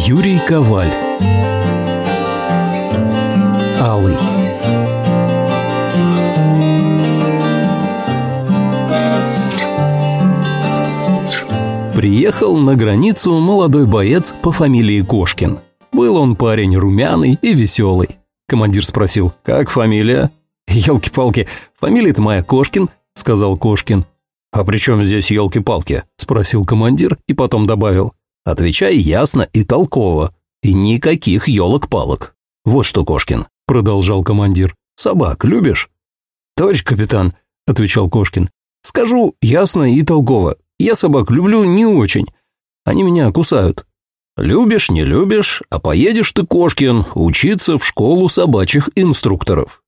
Юрий Коваль. Алый. Приехал на границу молодой боец по фамилии Кошкин. Был он парень румяный и веселый. Командир спросил: «Как фамилия?» «Елки-палки, фамилия-то моя Кошкин», — сказал Кошкин. «А при чем здесь елки-палки?» — спросил командир и потом добавил: «Отвечай ясно и толково, и никаких елок-палок». «Вот что, Кошкин», — продолжал командир, — «собак любишь?» «Товарищ капитан», — отвечал Кошкин, — «скажу ясно и толково. Я собак люблю не очень. Они меня кусают». «Любишь, не любишь, а поедешь ты, Кошкин, учиться в школу собачьих инструкторов».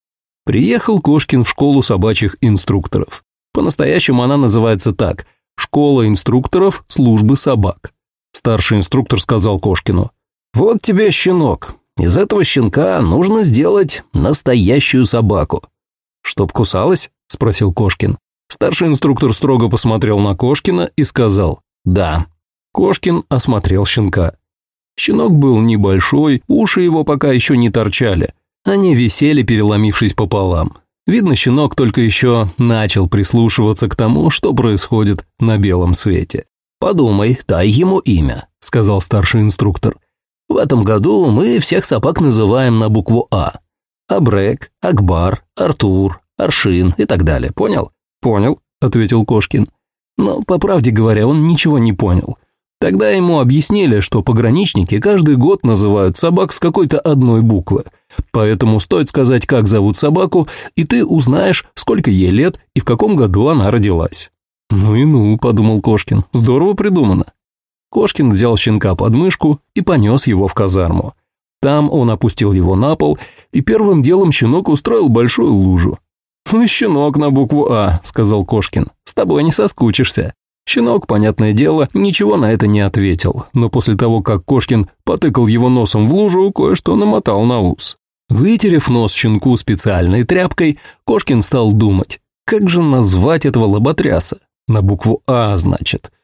Приехал Кошкин в школу собачьих инструкторов. По-настоящему она называется так: «Школа инструкторов службы собак». Старший инструктор сказал Кошкину: «Вот тебе щенок. Из этого щенка нужно сделать настоящую собаку». «Чтоб кусалась?» – спросил Кошкин. Старший инструктор строго посмотрел на Кошкина и сказал: «Да». Кошкин осмотрел щенка. Щенок был небольшой, уши его пока еще не торчали. Они висели, переломившись пополам. Видно, щенок только еще начал прислушиваться к тому, что происходит на белом свете. «Подумай, дай ему имя», – сказал старший инструктор. «В этом году мы всех собак называем на букву «А». Абрек, Акбар, Артур, Аршин и так далее. Понял?» «Понял», – ответил Кошкин. Но, по правде говоря, он ничего не понял. Тогда ему объяснили, что пограничники каждый год называют собак с какой-то одной буквы. Поэтому стоит сказать, как зовут собаку, и ты узнаешь, сколько ей лет и в каком году она родилась. «Ну и ну», – подумал Кошкин, – «здорово придумано». Кошкин взял щенка под мышку и понес его в казарму. Там он опустил его на пол, и первым делом щенок устроил большую лужу. «Ну, щенок на букву «А», – сказал Кошкин, – «с тобой не соскучишься». Щенок, понятное дело, ничего на это не ответил, но после того, как Кошкин потыкал его носом в лужу, кое-что намотал на ус. Вытерев нос щенку специальной тряпкой, Кошкин стал думать, как же назвать этого лоботряса? На букву «А», значит.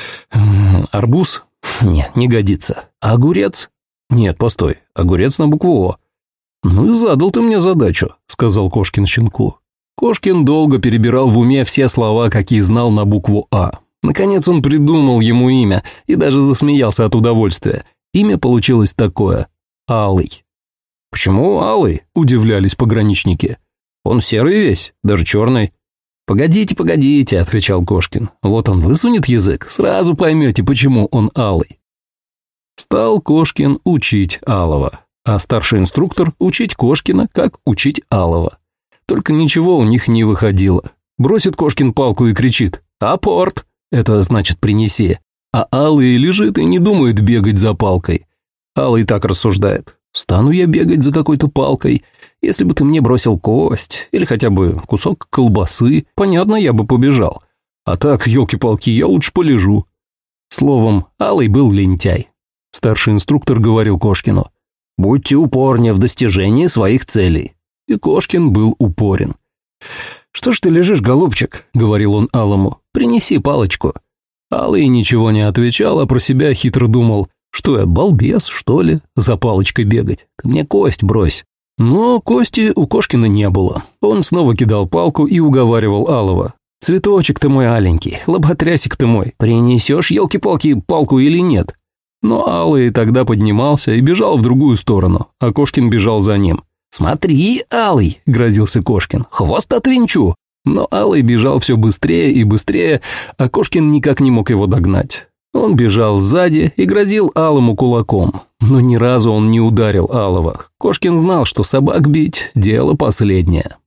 Арбуз? Нет, не годится. Огурец? Нет, постой, огурец на букву «О». «Ну и задал ты мне задачу», – сказал Кошкин щенку. Кошкин долго перебирал в уме все слова, какие знал на букву «А». Наконец он придумал ему имя и даже засмеялся от удовольствия. Имя получилось такое – Алый. «Почему Алый?» – удивлялись пограничники. «Он серый весь, даже черный». «Погодите», – отвечал Кошкин. «Вот он высунет язык, сразу поймете, почему он Алый». Стал Кошкин учить Алого, а старший инструктор учить Кошкина, как учить Алого. Только ничего у них не выходило. Бросит Кошкин палку и кричит: «Апорт!» Это значит «принеси». А Алый лежит и не думает бегать за палкой. Алый так рассуждает: «Стану я бегать за какой-то палкой. Если бы ты мне бросил кость или хотя бы кусок колбасы, понятно, я бы побежал. А так, елки-палки, я лучше полежу». Словом, Алый был лентяй. Старший инструктор говорил Кошкину: «Будьте упорнее в достижении своих целей». И Кошкин был упорен. «Что ж ты лежишь, голубчик?» – говорил он Алому. «Принеси палочку». Алый ничего не отвечал, а про себя хитро думал: «Что я, балбес, что ли, за палочкой бегать? Ты мне кость брось». Но кости у Кошкина не было. Он снова кидал палку и уговаривал Алова: «Цветочек ты мой аленький, лоботрясик ты мой, принесешь, елки-палки, палку или нет?» Но Алый тогда поднимался и бежал в другую сторону, а Кошкин бежал за ним. «Смотри, Алый!» – грозился Кошкин. «Хвост отвинчу!» Но Алый бежал все быстрее и быстрее, а Кошкин никак не мог его догнать. Он бежал сзади и грозил Алому кулаком, но ни разу он не ударил Алова. Кошкин знал, что собак бить – дело последнее.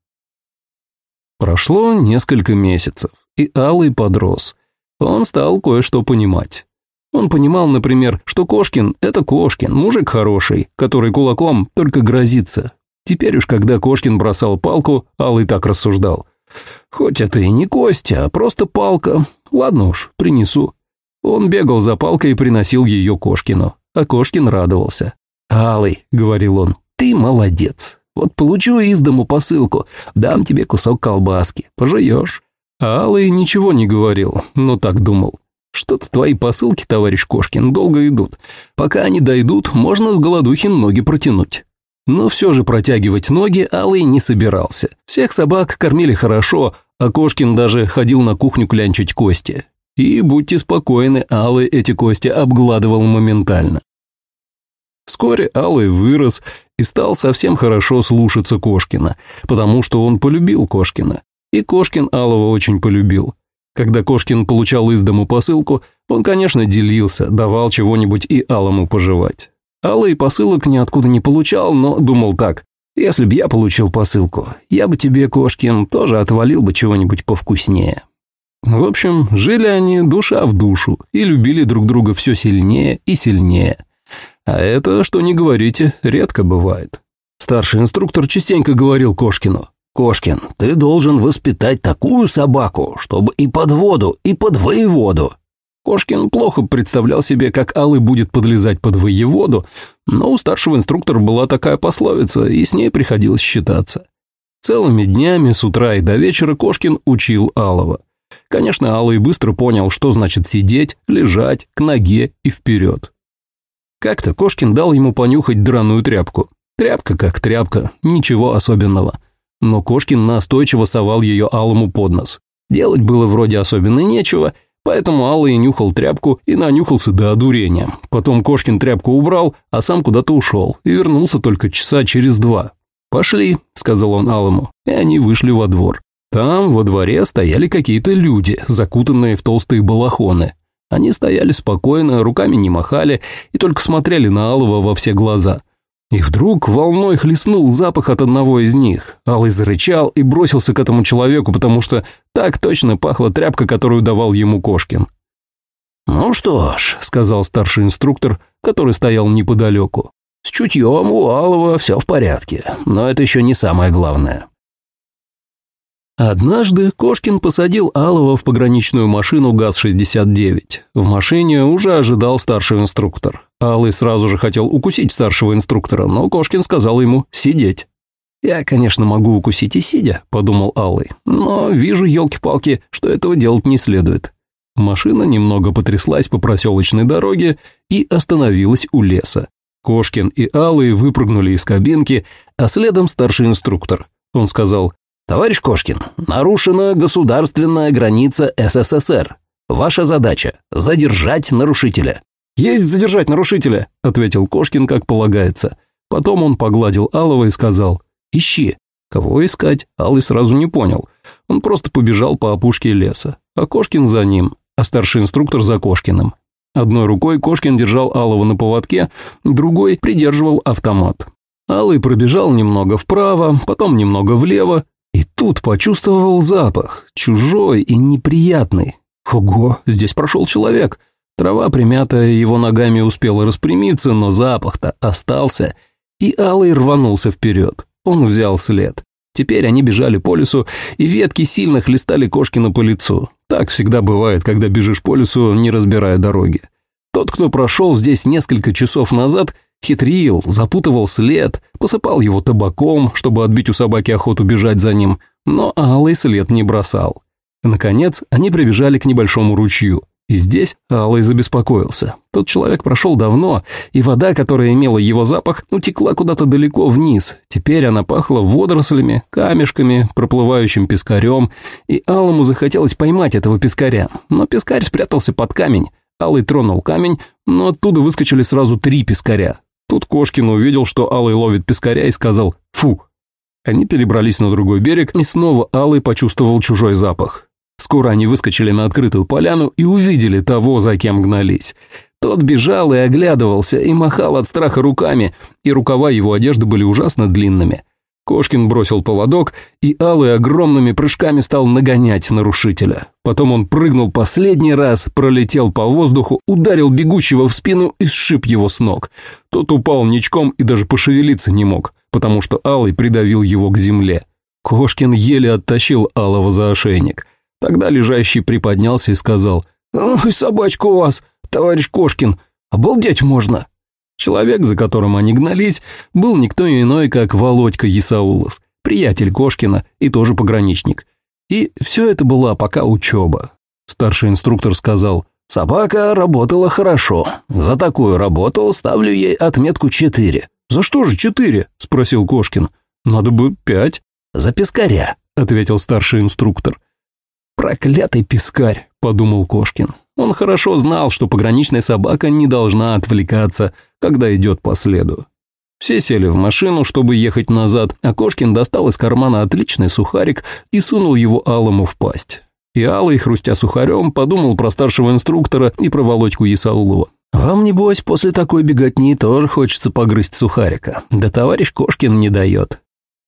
Прошло несколько месяцев, и Алый подрос. Он стал кое-что понимать. Он понимал, например, что Кошкин – это Кошкин, мужик хороший, который кулаком только грозится. Теперь уж, когда Кошкин бросал палку, Алый так рассуждал: «Хоть это и не кость, а просто палка. Ладно уж, принесу». Он бегал за палкой и приносил ее Кошкину, а Кошкин радовался. «Алый», — говорил он, — «ты молодец. Вот получу из дому посылку, дам тебе кусок колбаски, пожуешь». А Алый ничего не говорил, но так думал: Что-то твои посылки, товарищ Кошкин, долго идут. Пока они дойдут, можно с голодухи ноги протянуть». Но все же протягивать ноги Алый не собирался. Всех собак кормили хорошо, а Кошкин даже ходил на кухню клянчить кости. И, будьте спокойны, Алый эти кости обгладывал моментально. Вскоре Алый вырос и стал совсем хорошо слушаться Кошкина, потому что он полюбил Кошкина. И Кошкин Алого очень полюбил. Когда Кошкин получал из дому посылку, он, конечно, делился, давал чего-нибудь и Алому пожевать. Алый посылок ниоткуда не получал, но думал так: если б я получил посылку, я бы тебе, Кошкин, тоже отвалил бы чего-нибудь повкуснее. В общем, жили они душа в душу и любили друг друга все сильнее и сильнее. А это, что не говорите, редко бывает. Старший инструктор частенько говорил Кошкину: «Кошкин, ты должен воспитать такую собаку, чтобы и под воду, и под воеводу». Кошкин плохо представлял себе, как Алый будет подлезать под воеводу, но у старшего инструктора была такая пословица, и с ней приходилось считаться. Целыми днями с утра и до вечера Кошкин учил Алого. Конечно, Алый быстро понял, что значит сидеть, лежать, к ноге и вперед. Как-то Кошкин дал ему понюхать драную тряпку. Тряпка как тряпка, ничего особенного. Но Кошкин настойчиво совал ее Алому под нос. Делать было вроде особенно нечего, поэтому Алый нюхал тряпку и нанюхался до одурения. Потом Кошкин тряпку убрал, а сам куда-то ушел и вернулся только часа через 2. «Пошли», — сказал он Алому, и они вышли во двор. Там во дворе стояли какие-то люди, закутанные в толстые балахоны. Они стояли спокойно, руками не махали и только смотрели на Алого во все глаза. И вдруг волной хлестнул запах от одного из них. Алый зарычал и бросился к этому человеку, потому что так точно пахла тряпка, которую давал ему Кошкин. «Ну что ж», — сказал старший инструктор, который стоял неподалеку, «с чутьем у Алова все в порядке, но это еще не самое главное». Однажды Кошкин посадил Алова в пограничную машину ГАЗ-69. В машине уже ожидал старший инструктор. Алый сразу же хотел укусить старшего инструктора, но Кошкин сказал ему сидеть. «Я, конечно, могу укусить и сидя», – подумал Алый, «но вижу, елки-палки, что этого делать не следует». Машина немного потряслась по проселочной дороге и остановилась у леса. Кошкин и Алый выпрыгнули из кабинки, а следом старший инструктор. Он сказал: «Товарищ Кошкин, нарушена государственная граница СССР. Ваша задача – задержать нарушителя». «Есть задержать нарушителя», – ответил Кошкин, как полагается. Потом он погладил Алова и сказал: «Ищи». Кого искать, Алый сразу не понял. Он просто побежал по опушке леса, а Кошкин за ним, а старший инструктор за Кошкиным. Одной рукой Кошкин держал Алова на поводке, другой придерживал автомат. Алый пробежал немного вправо, потом немного влево, и тут почувствовал запах, чужой и неприятный. Ого, здесь прошел человек. Трава, примятая его ногами, успела распрямиться, но запах-то остался, и Алый рванулся вперед. Он взял след. Теперь они бежали по лесу, и ветки сильно хлестали Кошкина по лицу. Так всегда бывает, когда бежишь по лесу, не разбирая дороги. Тот, кто прошел здесь несколько часов назад, хитрил, запутывал след, посыпал его табаком, чтобы отбить у собаки охоту бежать за ним, но Алый след не бросал. Наконец, они прибежали к небольшому ручью, и здесь Алый забеспокоился. Тот человек прошел давно, и вода, которая имела его запах, утекла куда-то далеко вниз. Теперь она пахла водорослями, камешками, проплывающим пескарем, и Алому захотелось поймать этого пескаря, но пескарь спрятался под камень. Алый тронул камень, но оттуда выскочили сразу 3 пескаря. Тут Кошкин увидел, что Алый ловит пескаря, и сказал «фу». Они перебрались на другой берег, и снова Алый почувствовал чужой запах. Скоро они выскочили на открытую поляну и увидели того, за кем гнались. Тот бежал и оглядывался, и махал от страха руками, и рукава его одежды были ужасно длинными. Кошкин бросил поводок, и Алый огромными прыжками стал нагонять нарушителя. Потом он прыгнул последний раз, пролетел по воздуху, ударил бегущего в спину и сшиб его с ног. Тот упал ничком и даже пошевелиться не мог, потому что Алый придавил его к земле. Кошкин еле оттащил Алого за ошейник. Тогда лежащий приподнялся и сказал: «Ой, собачка у вас, товарищ Кошкин, обалдеть можно». Человек, за которым они гнались, был никто иной, как Володька Исаулов, приятель Кошкина и тоже пограничник. И все это была пока учеба. Старший инструктор сказал: Собака работала хорошо. За такую работу ставлю ей отметку 4. «За что же 4?» – спросил Кошкин. «Надо бы 5». «За пескаря», – ответил старший инструктор. «Проклятый пескарь», – подумал Кошкин. Он хорошо знал, что пограничная собака не должна отвлекаться, когда идет по следу. Все сели в машину, чтобы ехать назад, а Кошкин достал из кармана отличный сухарик и сунул его Алому в пасть. И Алый, хрустя сухарем, подумал про старшего инструктора и про Володьку Исаулова. «Вам, небось, после такой беготни тоже хочется погрызть сухарика, да товарищ Кошкин не дает».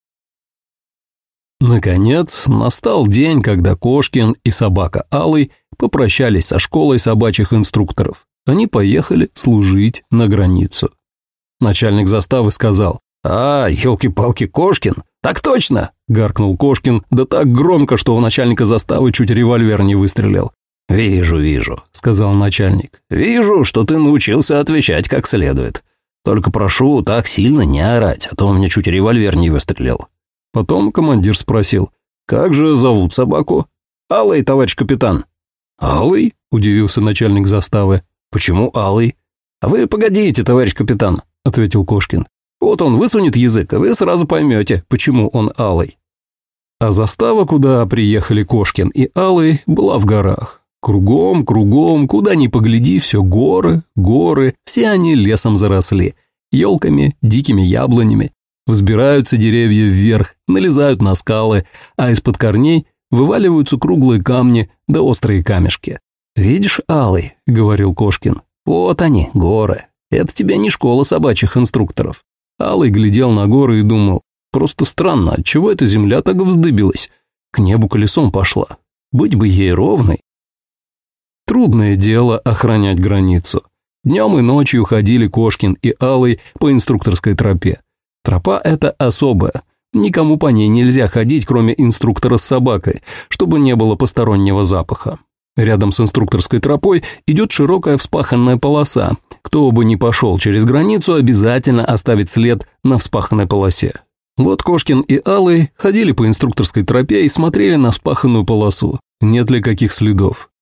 Наконец, настал день, когда Кошкин и собака Алый попрощались со школой собачьих инструкторов. Они поехали служить на границу. Начальник заставы сказал: елки-палки, Кошкин? Так точно!» – гаркнул Кошкин, да так громко, что у начальника заставы чуть револьвер не выстрелил. «Вижу», – сказал начальник. «Вижу, что ты научился отвечать как следует. Только прошу так сильно не орать, а то у меня чуть револьвер не выстрелил». Потом командир спросил: «Как же зовут собаку?» «Алый, товарищ капитан». «Алый?» – удивился начальник заставы. «Почему Алый?» «А вы погодите, товарищ капитан», – ответил Кошкин. «Вот он высунет язык, и вы сразу поймете, почему он Алый». А застава, куда приехали Кошкин и Алый, была в горах. Кругом, куда ни погляди, все горы, все они лесом заросли, елками, дикими яблонями. Взбираются деревья вверх, налезают на скалы, а из-под корней вываливаются круглые камни да острые камешки. «Видишь, Алый», — говорил Кошкин, — «вот они, горы. Это тебе не школа собачьих инструкторов». Алый глядел на горы и думал: просто странно, отчего эта земля так вздыбилась? К небу колесом пошла. Быть бы ей ровной. Трудное дело охранять границу. Днем и ночью ходили Кошкин и Алый по инструкторской тропе. Тропа эта особая. Никому по ней нельзя ходить, кроме инструктора с собакой, чтобы не было постороннего запаха. Рядом с инструкторской тропой идет широкая вспаханная полоса. Кто бы ни пошел через границу, обязательно оставит след на вспаханной полосе. Вот Кошкин и Алый ходили по инструкторской тропе и смотрели на вспаханную полосу, нет ли каких следов.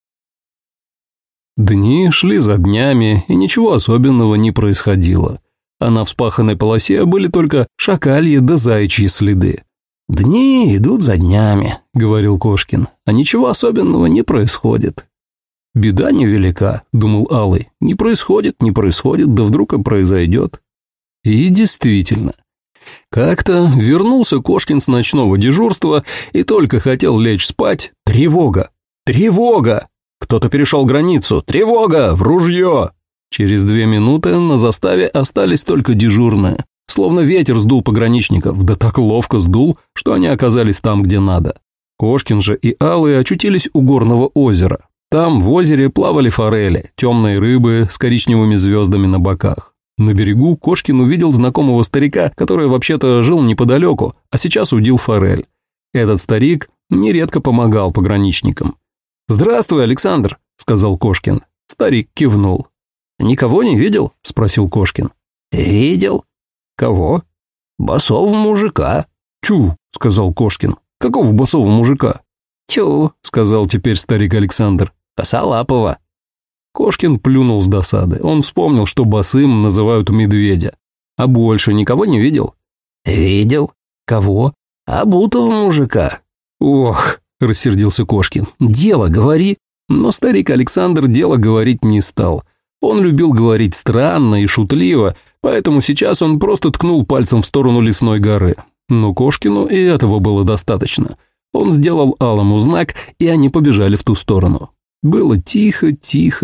Дни шли за днями, и ничего особенного не происходило. А на вспаханной полосе были только шакальи да заячьи следы. «Дни идут за днями», — говорил Кошкин, — «а ничего особенного не происходит». «Беда невелика», — думал Алый, — «не происходит, да вдруг и произойдет». И действительно. Как-то вернулся Кошкин с ночного дежурства и только хотел лечь спать. Тревога! Тревога! Кто-то перешел границу. Тревога! В ружье! Через 2 минуты на заставе остались только дежурные. Словно ветер сдул пограничников, да так ловко сдул, что они оказались там, где надо. Кошкин же и Алый очутились у горного озера. Там в озере плавали форели, темные рыбы с коричневыми звездами на боках. На берегу Кошкин увидел знакомого старика, который вообще-то жил неподалеку, а сейчас удил форель. Этот старик нередко помогал пограничникам. «Здравствуй, Александр», — сказал Кошкин. Старик кивнул. «Никого не видел?» – спросил Кошкин. «Видел». «Кого?» «Босого мужика». «Тю», – сказал Кошкин. «Какого босого мужика?» «Тю», – сказал теперь старик Александр. «Косолапого». Кошкин плюнул с досады. Он вспомнил, что босым называют медведя. «А больше никого не видел?» «Видел». «Кого?» «Обутого мужика». «Ох», – рассердился Кошкин. «Дело говори». Но старик Александр дело говорить не стал. Он любил говорить странно и шутливо, поэтому сейчас он просто ткнул пальцем в сторону лесной горы. Но Кошкину и этого было достаточно. Он сделал Алому знак, и они побежали в ту сторону. Было тихо,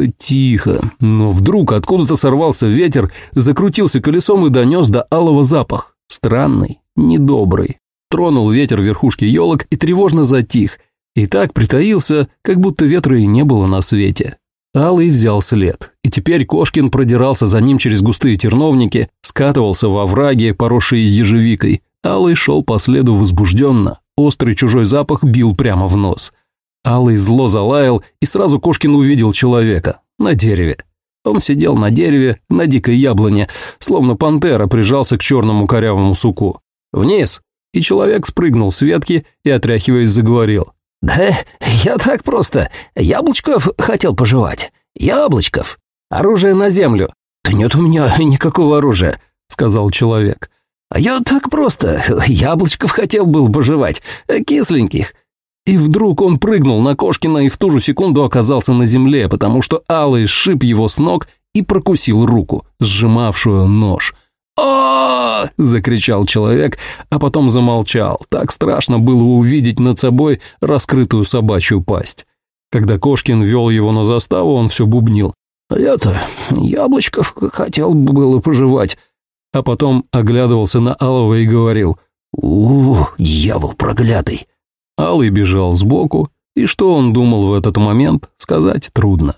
но вдруг откуда-то сорвался ветер, закрутился колесом и донес до Алого запах. Странный, недобрый. Тронул ветер верхушки елок и тревожно затих, и так притаился, как будто ветра и не было на свете. Алый взял след, и теперь Кошкин продирался за ним через густые терновники, скатывался во враги, поросшие ежевикой. Алый шел по следу возбужденно, острый чужой запах бил прямо в нос. Алый зло залаял, и сразу Кошкин увидел человека на дереве. Он сидел на дереве, на дикой яблоне, словно пантера прижался к черному корявому суку. «Вниз!» И человек спрыгнул с ветки и, отряхиваясь, заговорил. «Да я так просто. Яблочков хотел пожевать. Яблочков. Оружие на землю». «Да нет у меня никакого оружия», — сказал человек. «А я так просто. Яблочков хотел был пожевать. Кисленьких». И вдруг он прыгнул на Кошкина и в ту же секунду оказался на земле, потому что Алый сшиб его с ног и прокусил руку, сжимавшую нож. «А-а-а!» – закричал человек, а потом замолчал. Так страшно было увидеть над собой раскрытую собачью пасть. Когда Кошкин вел его на заставу, он все бубнил. «Я-то яблочков хотел было пожевать». А потом оглядывался на Алого и говорил: дьявол проклятый». Алый бежал сбоку, и что он думал в этот момент, сказать трудно.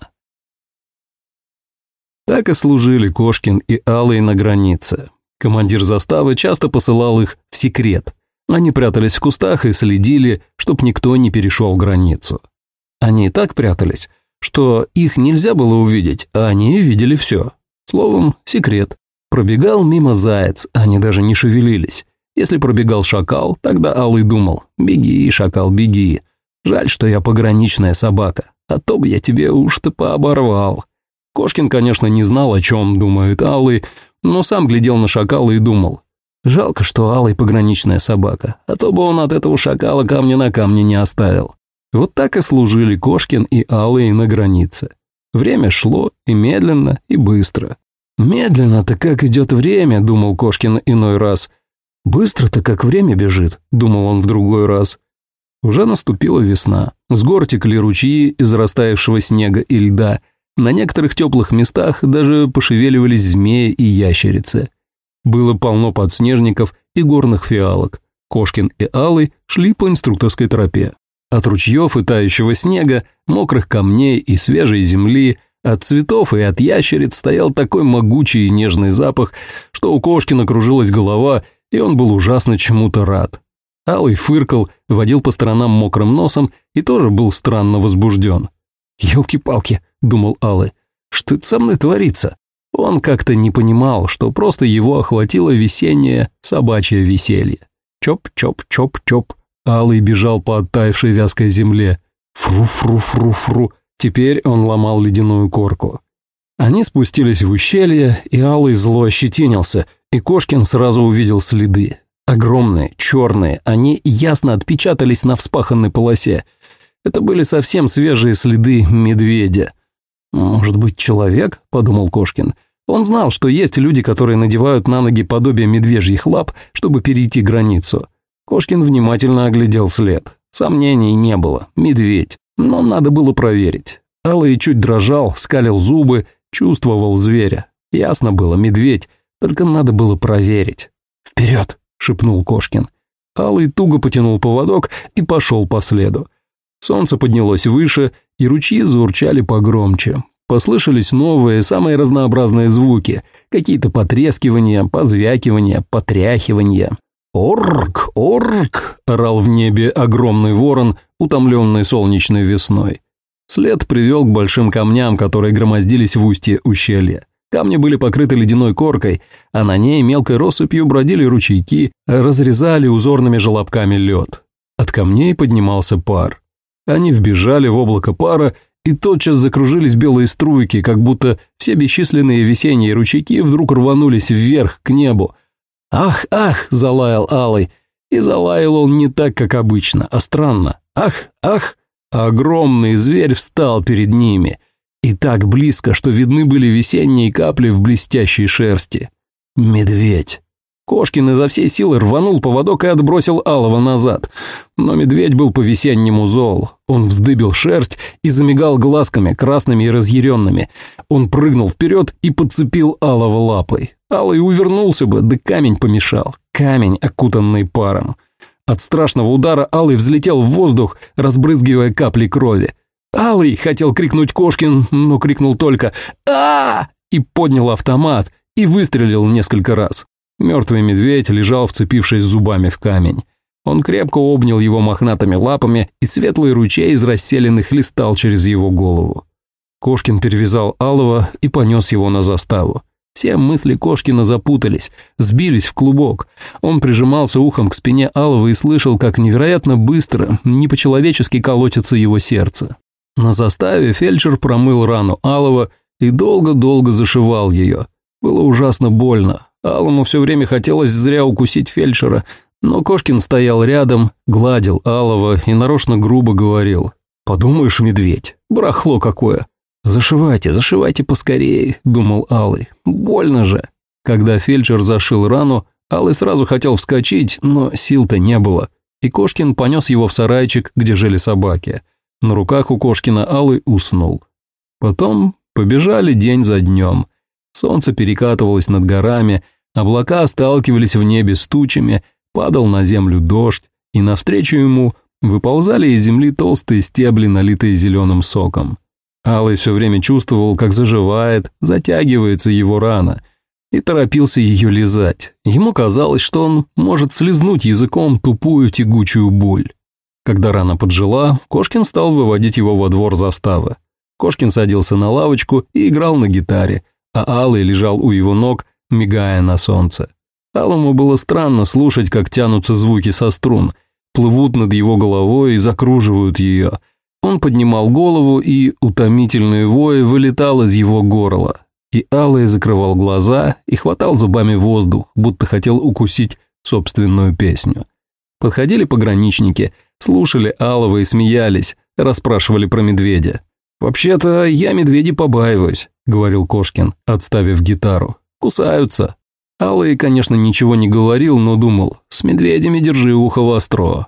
Так и служили Кошкин и Алый на границе. Командир заставы часто посылал их в секрет. Они прятались в кустах и следили, чтоб никто не перешел границу. Они так прятались, что их нельзя было увидеть, а они видели все. Словом, секрет. Пробегал мимо заяц, они даже не шевелились. Если пробегал шакал, тогда Алый думал: «Беги, шакал, беги. Жаль, что я пограничная собака, а то бы я тебе уж-то пооборвал». Кошкин, конечно, не знал, о чем думает Алый, но сам глядел на шакала и думал: жалко, что Алый пограничная собака, а то бы он от этого шакала камня на камне не оставил. Вот так и служили Кошкин и Алый на границе. Время шло и медленно, и быстро. «Медленно-то как идет время», — думал Кошкин иной раз. «Быстро-то как время бежит», — думал он в другой раз. Уже наступила весна. С гор текли ручьи из растаявшего снега и льда. На некоторых теплых местах даже пошевеливались змеи и ящерицы. Было полно подснежников и горных фиалок. Кошкин и Алый шли по инструкторской тропе. От ручьев и тающего снега, мокрых камней и свежей земли, от цветов и от ящериц стоял такой могучий и нежный запах, что у Кошкина кружилась голова, и он был ужасно чему-то рад. Алый фыркал, водил по сторонам мокрым носом и тоже был странно возбужден. «Елки-палки», — думал Алый, — «что это со мной творится?» Он как-то не понимал, что просто его охватило весеннее собачье веселье. Чоп-чоп-чоп-чоп. Алый бежал по оттаившей вязкой земле. Фру-фру-фру-фру. Теперь он ломал ледяную корку. Они спустились в ущелье, и Алый зло ощетинился, и Кошкин сразу увидел следы. Огромные, черные, они ясно отпечатались на вспаханной полосе. Это были совсем свежие следы медведя. «Может быть, человек?» – подумал Кошкин. Он знал, что есть люди, которые надевают на ноги подобие медвежьих лап, чтобы перейти границу. Кошкин внимательно оглядел след. Сомнений не было. Медведь. Но надо было проверить. Алый чуть дрожал, скалил зубы, чувствовал зверя. Ясно было, медведь. Только надо было проверить. «Вперед!» – шепнул Кошкин. Алый туго потянул поводок и пошел по следу. Солнце поднялось выше, и ручьи заурчали погромче. Послышались новые, самые разнообразные звуки. Какие-то потрескивания, позвякивания, потряхивания. «Орк! Орк!» – орал в небе огромный ворон, утомленный солнечной весной. След привел к большим камням, которые громоздились в устье ущелья. Камни были покрыты ледяной коркой, а на ней мелкой россыпью бродили ручейки, разрезали узорными желобками лед. От камней поднимался пар. Они вбежали в облако пара, и тотчас закружились белые струйки, как будто все бесчисленные весенние ручейки вдруг рванулись вверх к небу. «Ах, ах!» – залаял Алый. И залаял он не так, как обычно, а странно. «Ах, ах!» А огромный зверь встал перед ними. И так близко, что видны были весенние капли в блестящей шерсти. Медведь. Кошкин изо всей силы рванул поводок и отбросил Алого назад. Но медведь был по-весеннему зол. Он вздыбил шерсть и замигал глазками, красными и разъяренными. Он прыгнул вперед и подцепил Алого лапой. Алый увернулся бы, да камень помешал. Камень, окутанный паром. От страшного удара Алый взлетел в воздух, разбрызгивая капли крови. «Алый!» – хотел крикнуть Кошкин, но крикнул только «А!» и поднял автомат и выстрелил несколько раз. Мертвый медведь лежал, вцепившись зубами в камень. Он крепко обнял его мохнатыми лапами, и светлый ручей из расселенных хлестал через его голову. Кошкин перевязал Алого и понес его на заставу. Все мысли Кошкина запутались, сбились в клубок. Он прижимался ухом к спине Алова и слышал, как невероятно быстро, не по-человечески колотится его сердце. На заставе фельдшер промыл рану Алова и долго-долго зашивал ее. Было ужасно больно. Алому все время хотелось зря укусить фельдшера, но Кошкин стоял рядом, гладил Алова и нарочно грубо говорил: «Подумаешь, медведь, барахло какое!» «Зашивайте, зашивайте поскорее», – думал Алый. «Больно же». Когда фельдшер зашил рану, Алый сразу хотел вскочить, но сил-то не было. И Кошкин понес его в сарайчик, где жили собаки. На руках у Кошкина Алый уснул. Потом побежали день за днем. Солнце перекатывалось над горами, облака сталкивались в небе с тучами, падал на землю дождь, и навстречу ему выползали из земли толстые стебли, налитые зеленым соком. Алый все время чувствовал, как заживает, затягивается его рана, и торопился ее лизать. Ему казалось, что он может слизнуть языком тупую тягучую боль. Когда рана поджила, Кошкин стал выводить его во двор заставы. Кошкин садился на лавочку и играл на гитаре, а Алый лежал у его ног, мигая на солнце. Алому было странно слушать, как тянутся звуки со струн, плывут над его головой и закруживают ее. Он поднимал голову, и утомительный вой вылетал из его горла. И Алый закрывал глаза и хватал зубами воздух, будто хотел укусить собственную песню. Подходили пограничники, слушали Алова и смеялись, расспрашивали про медведя. «Вообще-то я медведей побаиваюсь», — говорил Кошкин, отставив гитару. «Кусаются». Алый, конечно, ничего не говорил, но думал: «С медведями держи ухо востро».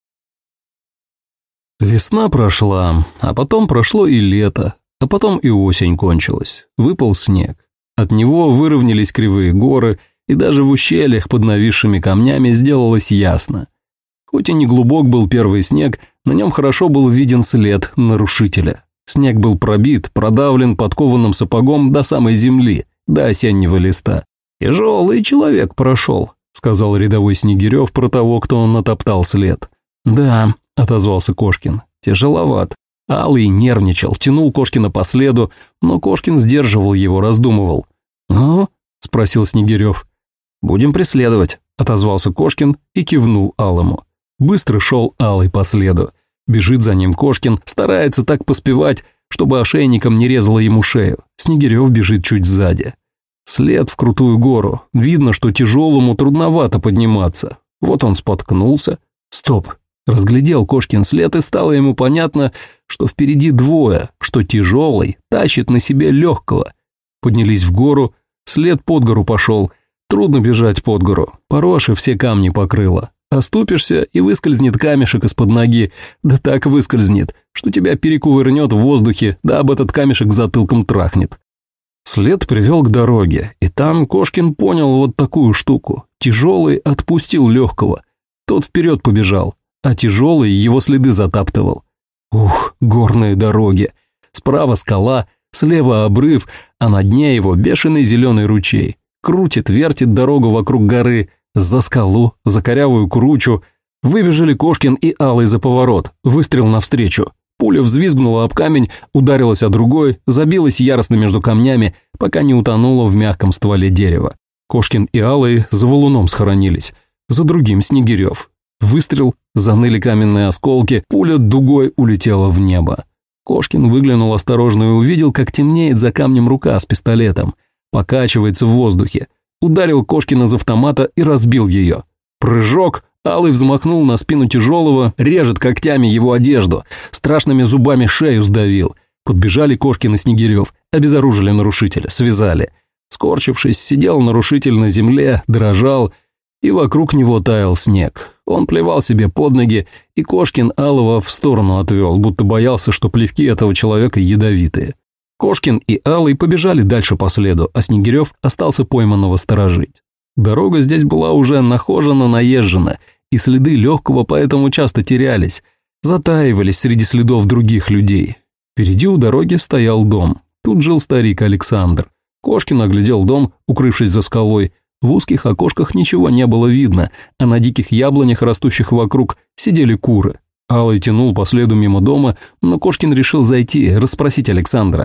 Весна прошла, а потом прошло и лето, а потом и осень кончилась. Выпал снег. От него выровнялись кривые горы, и даже в ущельях под нависшими камнями сделалось ясно. Хоть и не глубок был первый снег, на нем хорошо был виден след нарушителя. Снег был пробит, продавлен подкованным сапогом до самой земли, до осеннего листа. «Тяжелый человек прошел», — сказал рядовой Снегирев про того, кто он натоптал след. «Да», — отозвался Кошкин, — «тяжеловат». Алый нервничал, тянул Кошкина по следу, но Кошкин сдерживал его, раздумывал. «Ну?» — спросил Снегирев. «Будем преследовать», — отозвался Кошкин и кивнул Алому. Быстро шел Алый по следу. Бежит за ним Кошкин, старается так поспевать, чтобы ошейником не резало ему шею. Снегирев бежит чуть сзади. След в крутую гору. Видно, что тяжелому трудновато подниматься. Вот он споткнулся. Стоп! Разглядел Кошкин след, и стало ему понятно, что впереди двое, что тяжелый тащит на себе легкого. Поднялись в гору, след под гору пошел. Трудно бежать под гору, пороши все камни покрыло. Оступишься, и выскользнет камешек из-под ноги, да так выскользнет, что тебя перекувырнет в воздухе, да об этот камешек затылком трахнет. След привел к дороге, и там Кошкин понял вот такую штуку. Тяжелый отпустил легкого. Тот вперед побежал, а тяжелый его следы затаптывал. Ух, горные дороги. Справа скала, слева обрыв, а на дне его бешеный зеленый ручей. Крутит, вертит дорогу вокруг горы, за скалу, за корявую кручу. Выбежали Кошкин и Алый за поворот, выстрел навстречу. Пуля взвизгнула об камень, ударилась о другой, забилась яростно между камнями, пока не утонула в мягком стволе дерева. Кошкин и Алый за валуном схоронились, за другим Снегирев. Выстрел, заныли каменные осколки, пуля дугой улетела в небо. Кошкин выглянул осторожно и увидел, как темнеет за камнем рука с пистолетом, покачивается в воздухе. Ударил Кошкин из автомата и разбил ее. Прыжок. Алый взмахнул на спину тяжелого, режет когтями его одежду, страшными зубами шею сдавил. Подбежали Кошкин и Снегирев, обезоружили нарушителя, связали. Скорчившись, сидел нарушитель на земле, дрожал, и вокруг него таял снег. Он плевал себе под ноги, и Кошкин Алова в сторону отвел, будто боялся, что плевки этого человека ядовитые. Кошкин и Алый побежали дальше по следу, а Снегирев остался пойманного сторожить. Дорога здесь была уже нахожена, наезжена, и следы легкого поэтому часто терялись, затаивались среди следов других людей. Впереди у дороги стоял дом. Тут жил старик Александр. Кошкин оглядел дом, укрывшись за скалой. В узких окошках ничего не было видно, а на диких яблонях, растущих вокруг, сидели куры. Алый тянул по следу мимо дома, но Кошкин решил зайти, расспросить Александра.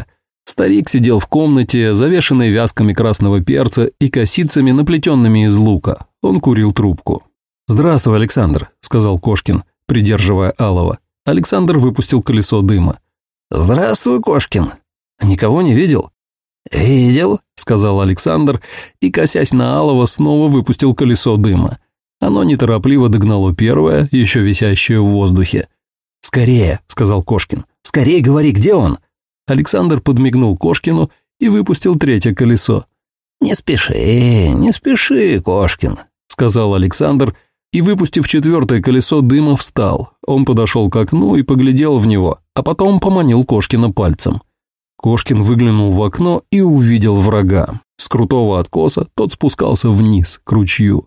Старик сидел в комнате, завешенной вязками красного перца и косицами, наплетенными из лука. Он курил трубку. «Здравствуй, Александр», — сказал Кошкин, придерживая Алова. Александр выпустил колесо дыма. «Здравствуй, Кошкин». «Никого не видел?» «Видел», — сказал Александр и, косясь на Алова, снова выпустил колесо дыма. Оно неторопливо догнало первое, еще висящее в воздухе. «Скорее», — сказал Кошкин. «Скорее говори, где он?» Александр подмигнул Кошкину и выпустил третье колесо. «Не спеши, Кошкин», — сказал Александр и, выпустив четвертое колесо дыма, встал. Он подошел к окну и поглядел в него, а потом поманил Кошкина пальцем. Кошкин выглянул в окно и увидел врага. С крутого откоса тот спускался вниз, к ручью.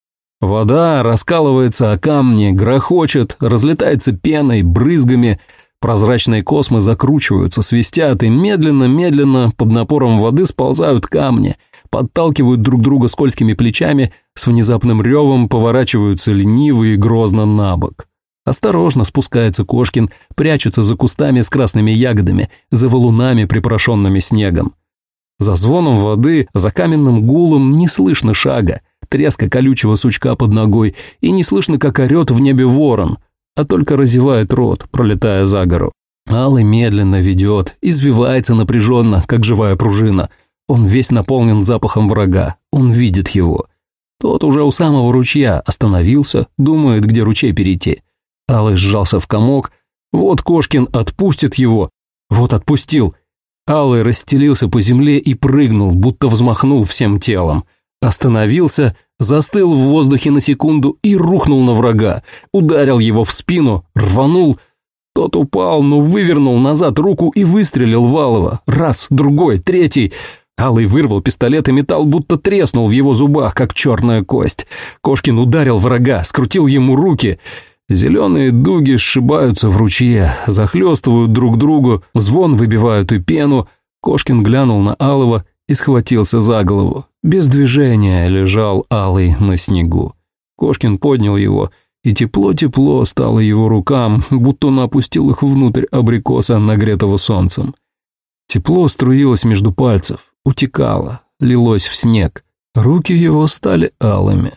Вода раскалывается о камни, грохочет, разлетается пеной, брызгами. Прозрачные космы закручиваются, свистят и медленно-медленно под напором воды сползают камни, подталкивают друг друга скользкими плечами, с внезапным ревом поворачиваются лениво и грозно на бок. Осторожно спускается Кошкин, прячется за кустами с красными ягодами, за валунами, припорошенными снегом. За звоном воды, за каменным гулом не слышно шага, треска колючего сучка под ногой, и не слышно, как орет в небе ворон, а только разевает рот, пролетая за гору. Алый медленно ведет, извивается напряженно, как живая пружина. Он весь наполнен запахом врага, он видит его. Тот уже у самого ручья остановился, думает, где ручей перейти. Алый сжался в комок. Вот Кошкин отпустит его. Вот отпустил. Алый расстелился по земле и прыгнул, будто взмахнул всем телом. Остановился, застыл в воздухе на секунду и рухнул на врага. Ударил его в спину, рванул. Тот упал, но вывернул назад руку и выстрелил в Алова. Раз, другой, третий. Алый вырвал пистолет, и металл будто треснул в его зубах, как черная кость. Кошкин ударил врага, скрутил ему руки. Зеленые дуги сшибаются в ручье, захлестывают друг другу, звон выбивают и пену. Кошкин глянул на Алова и схватился за голову. Без движения лежал Алый на снегу. Кошкин поднял его, и тепло-тепло стало его рукам, будто он опустил их внутрь абрикоса, нагретого солнцем. Тепло струилось между пальцев, утекало, лилось в снег. Руки его стали алыми.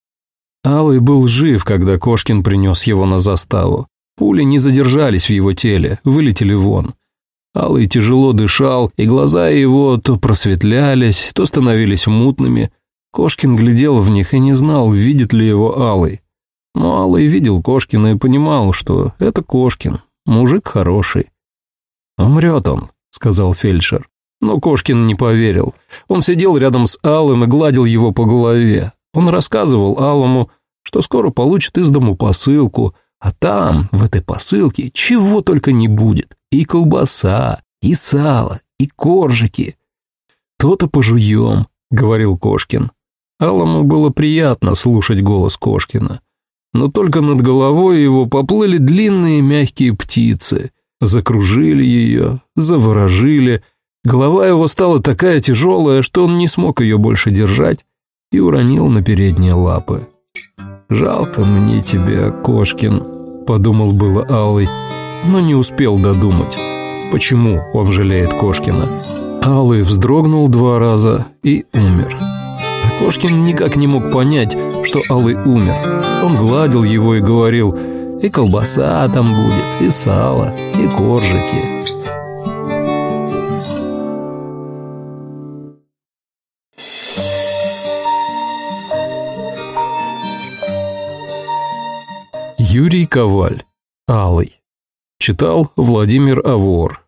Алый был жив, когда Кошкин принес его на заставу. Пули не задержались в его теле, вылетели вон. Алый тяжело дышал, и глаза его то просветлялись, то становились мутными. Кошкин глядел в них и не знал, видит ли его Алый. Но Алый видел Кошкина и понимал, что это Кошкин, мужик хороший. «Умрет он», — сказал фельдшер. Но Кошкин не поверил. Он сидел рядом с Алым и гладил его по голове. Он рассказывал Алому, что скоро получит из дому посылку, а там, в этой посылке, чего только не будет. И колбаса, и сало, и коржики. «То-то пожуем», — говорил Кошкин. Алому было приятно слушать голос Кошкина. Но только над головой его поплыли длинные мягкие птицы, закружили ее, заворожили. Голова его стала такая тяжелая, что он не смог ее больше держать и уронил на передние лапы. «Жалко мне тебя, Кошкин», — подумал было Алый, но не успел додумать, почему он жалеет Кошкина. Алый вздрогнул 2 раза и умер. А Кошкин никак не мог понять, что Алый умер. Он гладил его и говорил: «И колбаса там будет, и сало, и коржики». Юрий Коваль. Алый. Читал Владимир Авор.